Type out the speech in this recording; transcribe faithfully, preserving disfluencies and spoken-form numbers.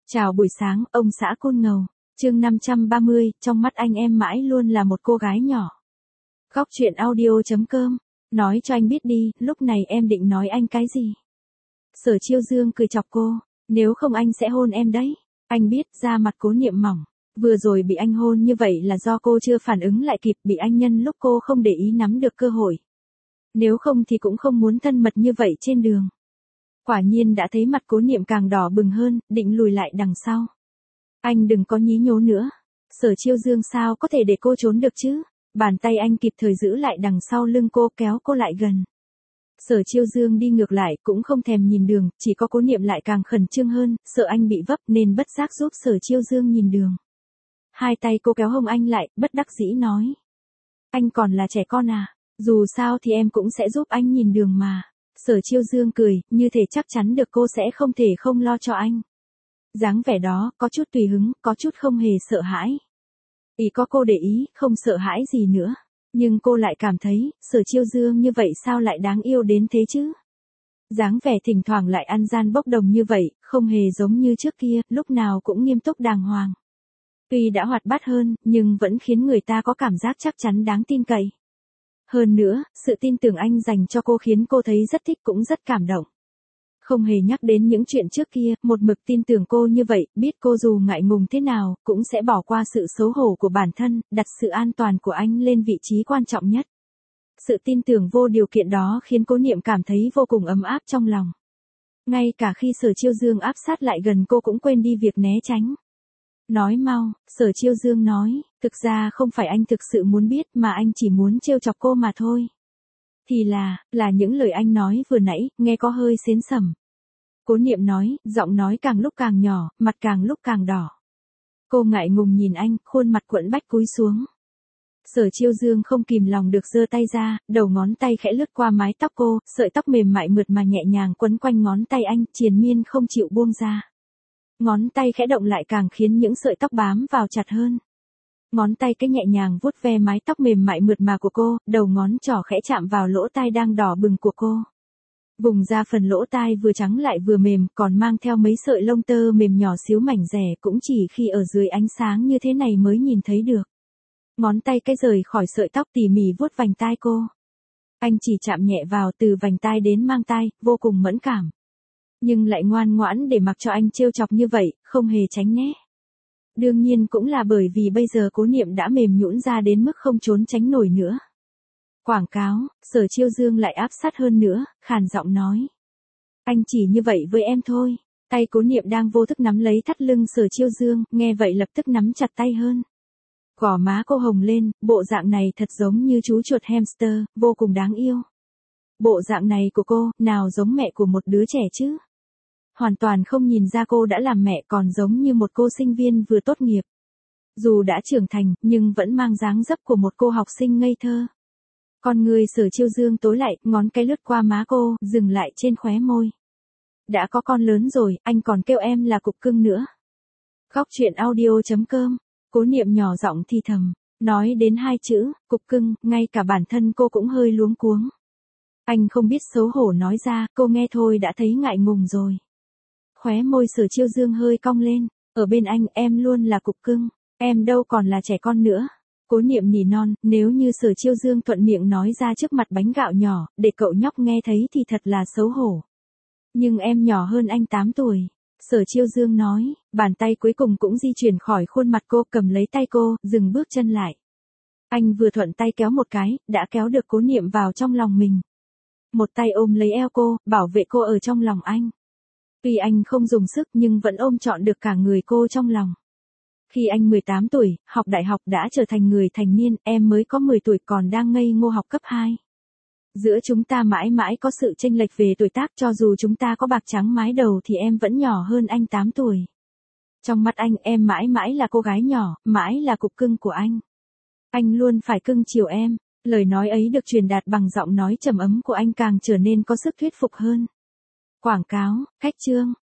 Chào buổi sáng, ông xã Côn Ngầu. Chương năm trăm ba mươi, trong mắt anh em mãi luôn là một cô gái nhỏ. Góc truyện audio chấm com. Nói cho anh biết đi, lúc này em định nói anh cái gì? Sở Chiêu Dương cười chọc cô. Nếu không anh sẽ hôn em đấy. Anh biết, da mặt Cố Niệm mỏng. Vừa rồi bị anh hôn như vậy là do cô chưa phản ứng lại kịp, bị anh nhân lúc cô không để ý nắm được cơ hội. Nếu không thì cũng không muốn thân mật như vậy trên đường. Quả nhiên đã thấy mặt Cố Niệm càng đỏ bừng hơn, định lùi lại đằng sau. Anh đừng có nhí nhố nữa. Sở Chiêu Dương sao có thể để cô trốn được chứ? Bàn tay anh kịp thời giữ lại đằng sau lưng cô, kéo cô lại gần. Sở Chiêu Dương đi ngược lại cũng không thèm nhìn đường, chỉ có Cố Niệm lại càng khẩn trương hơn, sợ anh bị vấp nên bất giác giúp Sở Chiêu Dương nhìn đường. Hai tay cô kéo hông anh lại, bất đắc dĩ nói. Anh còn là trẻ con à? Dù sao thì em cũng sẽ giúp anh nhìn đường mà. Sở Chiêu Dương cười, như thể chắc chắn được cô sẽ không thể không lo cho anh. Dáng vẻ đó, có chút tùy hứng, có chút không hề sợ hãi. Ý có cô để ý, không sợ hãi gì nữa. Nhưng cô lại cảm thấy, Sở Chiêu Dương như vậy sao lại đáng yêu đến thế chứ? Dáng vẻ thỉnh thoảng lại ăn gian bốc đồng như vậy, không hề giống như trước kia, lúc nào cũng nghiêm túc đàng hoàng. Tuy đã hoạt bát hơn, nhưng vẫn khiến người ta có cảm giác chắc chắn đáng tin cậy. Hơn nữa, sự tin tưởng anh dành cho cô khiến cô thấy rất thích cũng rất cảm động. Không hề nhắc đến những chuyện trước kia, một mực tin tưởng cô như vậy, biết cô dù ngại ngùng thế nào, cũng sẽ bỏ qua sự xấu hổ của bản thân, đặt sự an toàn của anh lên vị trí quan trọng nhất. Sự tin tưởng vô điều kiện đó khiến Cố Niệm cảm thấy vô cùng ấm áp trong lòng. Ngay cả khi Sở Chiêu Dương áp sát lại gần cô cũng quên đi việc né tránh. Nói mau, Sở Chiêu Dương nói, thực ra không phải anh thực sự muốn biết mà anh chỉ muốn trêu chọc cô mà thôi. Thì là, là những lời anh nói vừa nãy, nghe có hơi xến sẩm. Cố Niệm nói, giọng nói càng lúc càng nhỏ, mặt càng lúc càng đỏ. Cô ngại ngùng nhìn anh, khuôn mặt quẫn bách cúi xuống. Sở Chiêu Dương không kìm lòng được giơ tay ra, đầu ngón tay khẽ lướt qua mái tóc cô, sợi tóc mềm mại mượt mà nhẹ nhàng quấn quanh ngón tay anh, triền miên không chịu buông ra. Ngón tay khẽ động lại càng khiến những sợi tóc bám vào chặt hơn. Ngón tay cái nhẹ nhàng vuốt ve mái tóc mềm mại mượt mà của cô, đầu ngón trỏ khẽ chạm vào lỗ tai đang đỏ bừng của cô. Vùng da phần lỗ tai vừa trắng lại vừa mềm, còn mang theo mấy sợi lông tơ mềm nhỏ xíu mảnh rẻ, cũng chỉ khi ở dưới ánh sáng như thế này mới nhìn thấy được. Ngón tay cái rời khỏi sợi tóc tỉ mỉ vuốt vành tai cô. Anh chỉ chạm nhẹ vào từ vành tai đến mang tai, vô cùng mẫn cảm. Nhưng lại ngoan ngoãn để mặc cho anh trêu chọc như vậy, không hề tránh né. Đương nhiên cũng là bởi vì bây giờ Cố Niệm đã mềm nhũn ra đến mức không trốn tránh nổi nữa. Quảng cáo, Sở Chiêu Dương lại áp sát hơn nữa, khàn giọng nói. Anh chỉ như vậy với em thôi. Tay Cố Niệm đang vô thức nắm lấy thắt lưng Sở Chiêu Dương, nghe vậy lập tức nắm chặt tay hơn. Gò má cô hồng lên, bộ dạng này thật giống như chú chuột hamster, vô cùng đáng yêu. Bộ dạng này của cô, nào giống mẹ của một đứa trẻ chứ? Hoàn toàn không nhìn ra cô đã làm mẹ, còn giống như một cô sinh viên vừa tốt nghiệp. Dù đã trưởng thành, nhưng vẫn mang dáng dấp của một cô học sinh ngây thơ. Con người Sở Chiêu Dương tối lại, ngón cái lướt qua má cô, dừng lại trên khóe môi. Đã có con lớn rồi, anh còn kêu em là cục cưng nữa. Góc truyện audio chấm com. Cố Niệm nhỏ giọng thì thầm, nói đến hai chữ, cục cưng, ngay cả bản thân cô cũng hơi luống cuống. Anh không biết xấu hổ nói ra, cô nghe thôi đã thấy ngại ngùng rồi. Khóe môi Sở Chiêu Dương hơi cong lên, ở bên anh em luôn là cục cưng, em đâu còn là trẻ con nữa. Cố Niệm nỉ non, nếu như Sở Chiêu Dương thuận miệng nói ra trước mặt bánh gạo nhỏ, để cậu nhóc nghe thấy thì thật là xấu hổ. Nhưng em nhỏ hơn anh tám tuổi. Sở Chiêu Dương nói, bàn tay cuối cùng cũng di chuyển khỏi khuôn mặt cô, cầm lấy tay cô, dừng bước chân lại. Anh vừa thuận tay kéo một cái, đã kéo được Cố Niệm vào trong lòng mình. Một tay ôm lấy eo cô, bảo vệ cô ở trong lòng anh. Tuy anh không dùng sức nhưng vẫn ôm trọn được cả người cô trong lòng. Khi anh mười tám tuổi, học đại học đã trở thành người thành niên, em mới có mười tuổi còn đang ngây ngô học cấp hai. Giữa chúng ta mãi mãi có sự chênh lệch về tuổi tác, cho dù chúng ta có bạc trắng mái đầu thì em vẫn nhỏ hơn anh tám tuổi. Trong mắt anh, em mãi mãi là cô gái nhỏ, mãi là cục cưng của anh. Anh luôn phải cưng chiều em. Lời nói ấy được truyền đạt bằng giọng nói trầm ấm của anh càng trở nên có sức thuyết phục hơn. Quảng cáo, khách chương.